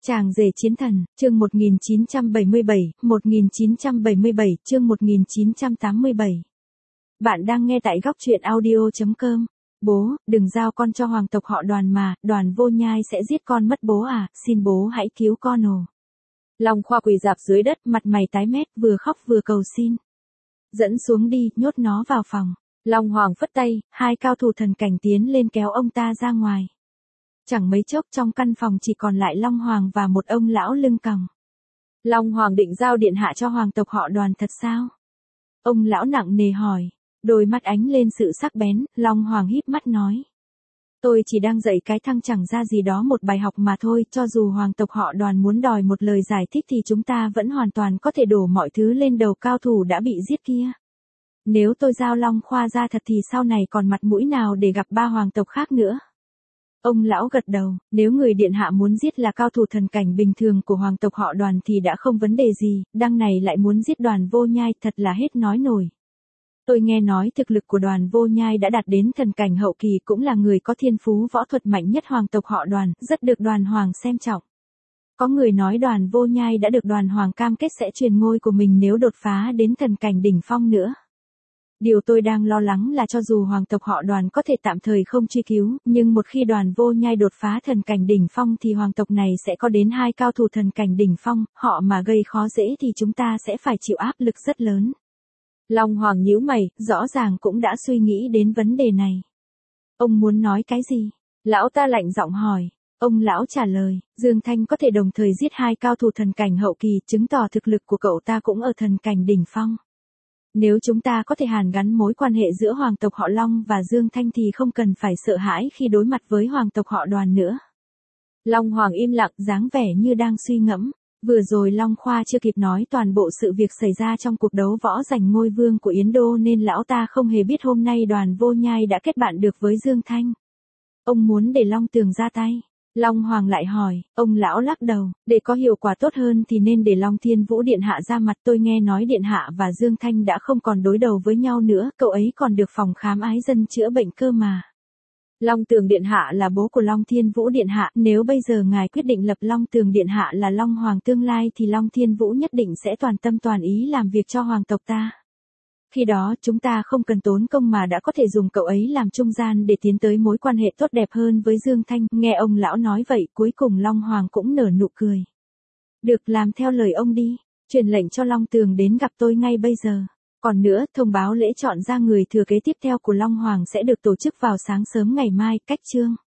Chàng rể chiến thần, chương 1977, chương 1987. Bạn đang nghe tại góc truyện audio.com. Bố, đừng giao con cho hoàng tộc họ Đoàn mà, Đoàn Vô Nhai sẽ giết con mất bố à, xin bố hãy cứu con ồ. Long Khoa quỳ rạp dưới đất, mặt mày tái mét, vừa khóc vừa cầu xin. Dẫn xuống đi, nhốt nó vào phòng. Long Hoàng phất tay, hai cao thủ thần cảnh tiến lên kéo ông ta ra ngoài. Chẳng mấy chốc trong căn phòng chỉ còn lại Long Hoàng và một ông lão lưng còng. Long Hoàng định giao điện hạ cho hoàng tộc họ Đoàn thật sao? Ông lão nặng nề hỏi, đôi mắt ánh lên sự sắc bén, Long Hoàng híp mắt nói. Tôi chỉ đang dạy cái thăng chẳng ra gì đó một bài học mà thôi, cho dù hoàng tộc họ Đoàn muốn đòi một lời giải thích thì chúng ta vẫn hoàn toàn có thể đổ mọi thứ lên đầu cao thủ đã bị giết kia. Nếu tôi giao Long Khoa ra thật thì sau này còn mặt mũi nào để gặp ba hoàng tộc khác nữa. Ông lão gật đầu, nếu người điện hạ muốn giết là cao thủ thần cảnh bình thường của hoàng tộc họ Đoàn thì đã không vấn đề gì, đằng này lại muốn giết Đoàn Vô Nhai thật là hết nói nổi. Tôi nghe nói thực lực của Đoàn Vô Nhai đã đạt đến thần cảnh hậu kỳ, cũng là người có thiên phú võ thuật mạnh nhất hoàng tộc họ Đoàn, rất được Đoàn Hoàng xem trọng. Có người nói Đoàn Vô Nhai đã được Đoàn Hoàng cam kết sẽ truyền ngôi của mình nếu đột phá đến thần cảnh đỉnh phong nữa. Điều tôi đang lo lắng là cho dù hoàng tộc họ Đoàn có thể tạm thời không truy cứu, nhưng một khi Đoàn Vô Nhai đột phá thần cảnh đỉnh phong thì hoàng tộc này sẽ có đến hai cao thủ thần cảnh đỉnh phong, họ mà gây khó dễ thì chúng ta sẽ phải chịu áp lực rất lớn. Long Hoàng nhíu mày, rõ ràng cũng đã suy nghĩ đến vấn đề này. Ông muốn nói cái gì? Lão ta lạnh giọng hỏi. Ông lão trả lời, Dương Thanh có thể đồng thời giết hai cao thủ thần cảnh hậu kỳ, chứng tỏ thực lực của cậu ta cũng ở thần cảnh đỉnh phong. Nếu chúng ta có thể hàn gắn mối quan hệ giữa hoàng tộc họ Long và Dương Thanh thì không cần phải sợ hãi khi đối mặt với hoàng tộc họ Đoàn nữa. Long Hoàng im lặng, dáng vẻ như đang suy ngẫm. Vừa rồi Long Khoa chưa kịp nói toàn bộ sự việc xảy ra trong cuộc đấu võ giành ngôi vương của Yến Đô nên lão ta không hề biết hôm nay Đoàn Vô Nhai đã kết bạn được với Dương Thanh. Ông muốn để Long Tường ra tay. Long Hoàng lại hỏi, ông lão lắc đầu, để có hiệu quả tốt hơn thì nên để Long Thiên Vũ Điện Hạ ra mặt. Tôi nghe nói Điện Hạ và Dương Thanh đã không còn đối đầu với nhau nữa, cậu ấy còn được phòng khám ái dân chữa bệnh cơ mà. Long Tường Điện Hạ là bố của Long Thiên Vũ Điện Hạ, nếu bây giờ ngài quyết định lập Long Tường Điện Hạ là Long Hoàng tương lai thì Long Thiên Vũ nhất định sẽ toàn tâm toàn ý làm việc cho hoàng tộc ta. Khi đó chúng ta không cần tốn công mà đã có thể dùng cậu ấy làm trung gian để tiến tới mối quan hệ tốt đẹp hơn với Dương Thanh. Nghe ông lão nói vậy cuối cùng Long Hoàng cũng nở nụ cười. Được, làm theo lời ông đi, truyền lệnh cho Long Tường đến gặp tôi ngay bây giờ. Còn nữa, thông báo lễ chọn ra người thừa kế tiếp theo của Long Hoàng sẽ được tổ chức vào sáng sớm ngày mai, cách chương.